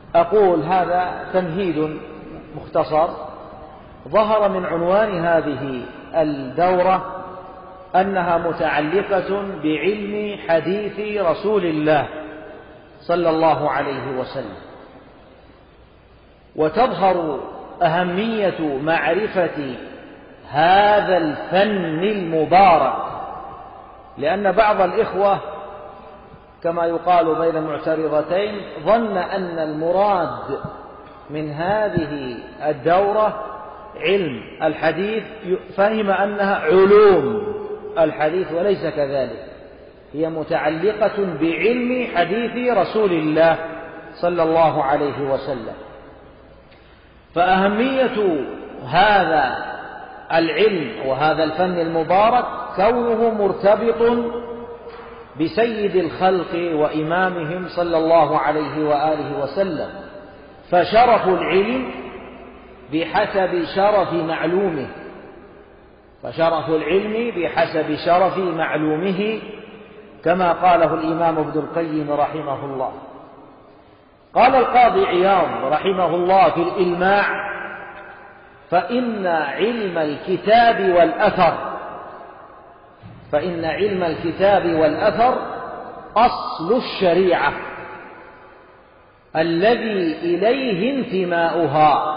أقول هذا تمهيد مختصر. ظهر من عنوان هذه الدورة أنها متعلقة بعلم حديث رسول الله صلى الله عليه وسلم، وتظهر أهمية معرفة هذا الفن المبارك، لأن بعض الإخوة كما يقال بين المعترضتين ظن أن المراد من هذه الدورة علم الحديث، فهم أنها علوم الحديث، وليس كذلك، هي متعلقة بعلم حديث رسول الله صلى الله عليه وسلم. فأهمية هذا العلم وهذا الفن المبارك كونه مرتبط بسيد الخلق وإمامهم صلى الله عليه وآله وسلم، فشرف العلم بحسب شرف معلومه، فشرف العلم بحسب شرف معلومه كما قاله الإمام ابن القيم رحمه الله. قال القاضي عياض رحمه الله في الإلماع: فإن علم الكتاب والأثر أصل الشريعة الذي إليه انتماؤها،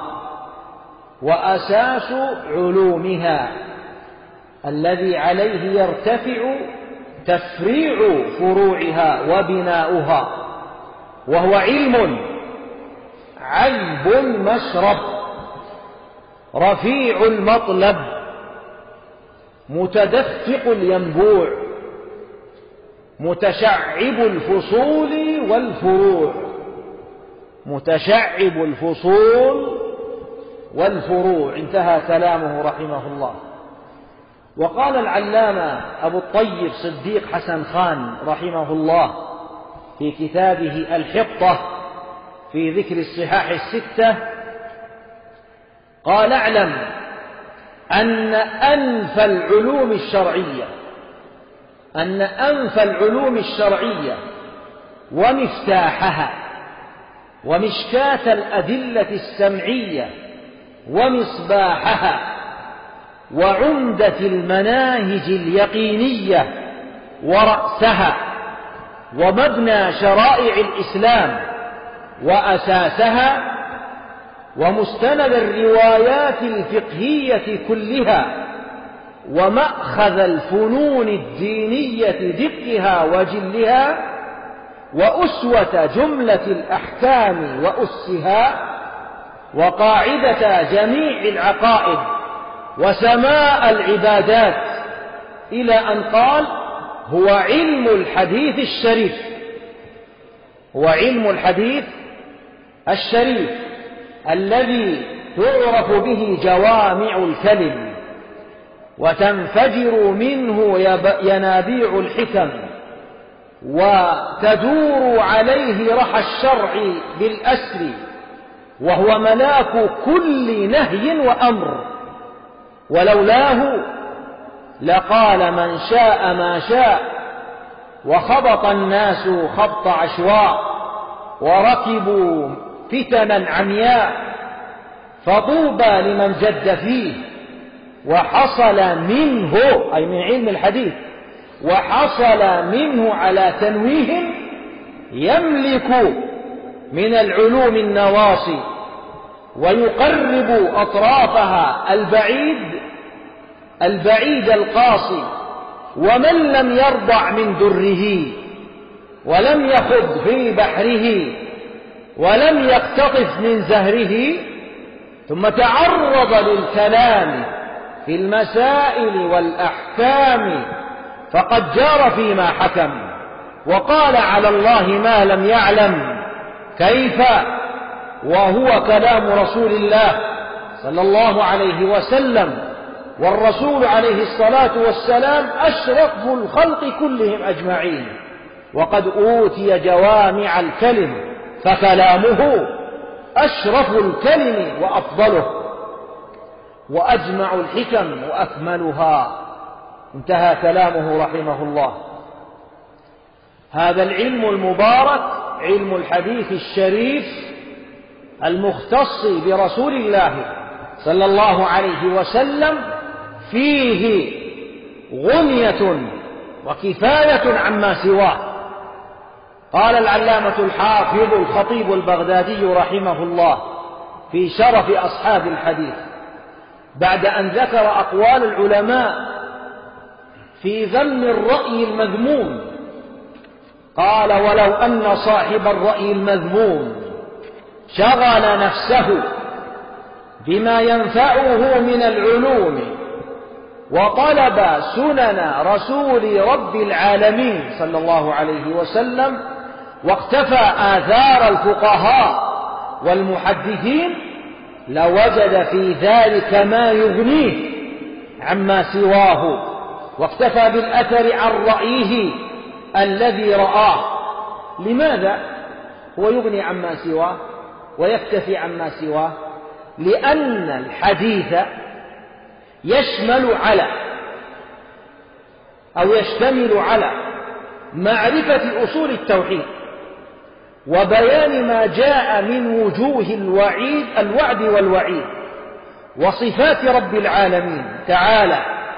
وأساس علومها الذي عليه يرتفع تفريع فروعها وبناؤها، وهو علم عذب المشرب رفيع المطلب متدفق الينبوع متشعب الفصول والفروع، متشعب الفصول والفروع. انتهى كلامه رحمه الله. وقال العلامة أبو الطيب صديق حسن خان رحمه الله في كتابه الحطة في ذكر الصحاح الستة، قال: اعلم أن أنف العلوم الشرعية ومفتاحها ومشكاة الأدلة السمعية ومصباحها وعمدة المناهج اليقينية ورأسها ومبنى شرائع الإسلام وأساسها ومستند الروايات الفقهية كلها ومأخذ الفنون الدينية دقها وجلها وأسوة جملة الأحكام وأسها وقاعدة جميع العقائد وسماء العبادات، إلى أن قال: هو علم الحديث الشريف، هو علم الحديث الشريف الذي تعرف به جوامع الكلم وتنفجر منه ينابيع الحكم وتدور عليه رحى الشرع بالأسر، وهو ملاك كل نهي وأمر، ولولاه لقال من شاء ما شاء، وخبط الناس خبط عشواء وركبوا فتنا عمياء، فطوبى لمن جد فيه وحصل منه، أي من علم الحديث، وحصل منه على تنويه يملك من العلوم النواصي ويقرب أطرافها البعيد القاصي. ومن لم يرضع من دره ولم يخض في بحره ولم يقتطف من زهره ثم تعرض للكلام في المسائل والأحكام فقد جار فيما حكم وقال على الله ما لم يعلم، كيف وهو كلام رسول الله صلى الله عليه وسلم، والرسول عليه الصلاة والسلام أشرف الخلق كلهم أجمعين، وقد أوتي جوامع الكلم فكلامه أشرف الكلم وأفضله وأجمع الحكم وأكملها. انتهى كلامه رحمه الله. هذا العلم المبارك علم الحديث الشريف المختص برسول الله صلى الله عليه وسلم فيه غنية وكفاية عما سواه. قال العلامة الحافظ الخطيب البغدادي رحمه الله في شرف أصحاب الحديث بعد أن ذكر أقوال العلماء في ذم الرأي المذموم، قال: ولو أن صاحب الرأي المذموم شغل نفسه بما ينفعه من العلوم وطلب سنن رسول رب العالمين صلى الله عليه وسلم واقتفى آثار الفقهاء والمحدثين لوجد في ذلك ما يغنيه عما سواه، واكتفى بالأثر عن رأيه الذي رآه. لماذا هو يغني عما سواه ويكتفي عما سواه؟ لأن الحديث يشمل يشتمل على معرفة أصول التوحيد وبيان ما جاء من وجوه الوعد والوعيد وصفات رب العالمين تعالى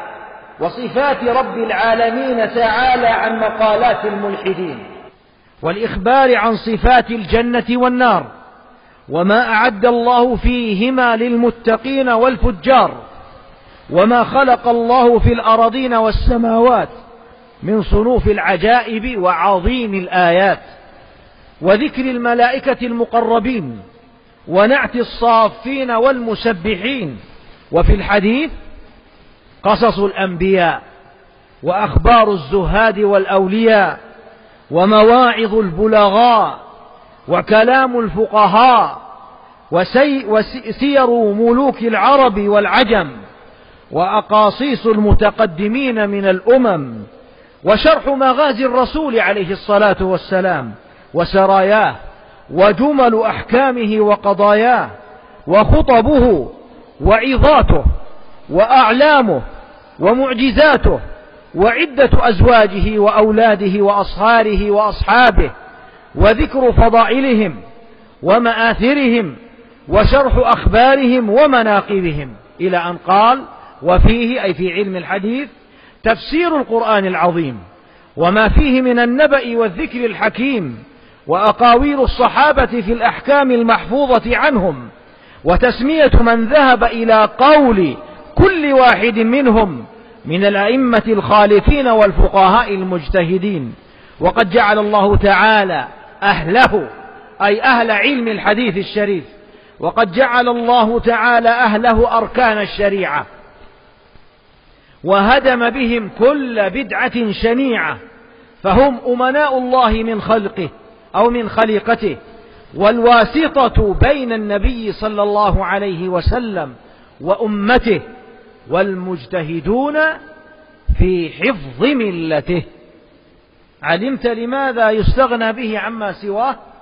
عن مقالات الملحدين، والإخبار عن صفات الجنة والنار وما أعد الله فيهما للمتقين والفجار، وما خلق الله في الأراضين والسماوات من صنوف العجائب وعظيم الآيات، وذكر الملائكة المقربين ونعت الصافين والمسبحين. وفي الحديث قصص الأنبياء وأخبار الزهاد والأولياء ومواعظ البلغاء وكلام الفقهاء وسير ملوك العرب والعجم وأقاصيص المتقدمين من الأمم، وشرح مغازي الرسول عليه الصلاة والسلام وسراياه وجمل أحكامه وقضاياه وخطبه وعظاته وأعلامه ومعجزاته وعدة أزواجه وأولاده وأصهاره وأصحابه وذكر فضائلهم ومآثرهم وشرح أخبارهم ومناقبهم، إلى أن قال: وفيه أي في علم الحديث تفسير القرآن العظيم وما فيه من النبأ والذكر الحكيم وأقاويل الصحابة في الأحكام المحفوظة عنهم وتسمية من ذهب إلى قول كل واحد منهم من الأئمة الخالفين والفقهاء المجتهدين. وقد جعل الله تعالى أهله أي أهل علم الحديث الشريف، وقد جعل الله تعالى أهله أركان الشريعة وهدم بهم كل بدعة شنيعة، فهم أمناء الله من خلقه أو من خليقته، والواسطة بين النبي صلى الله عليه وسلم وأمته، والمجتهدون في حفظ ملته. علمت لماذا يستغنى به عما سواه؟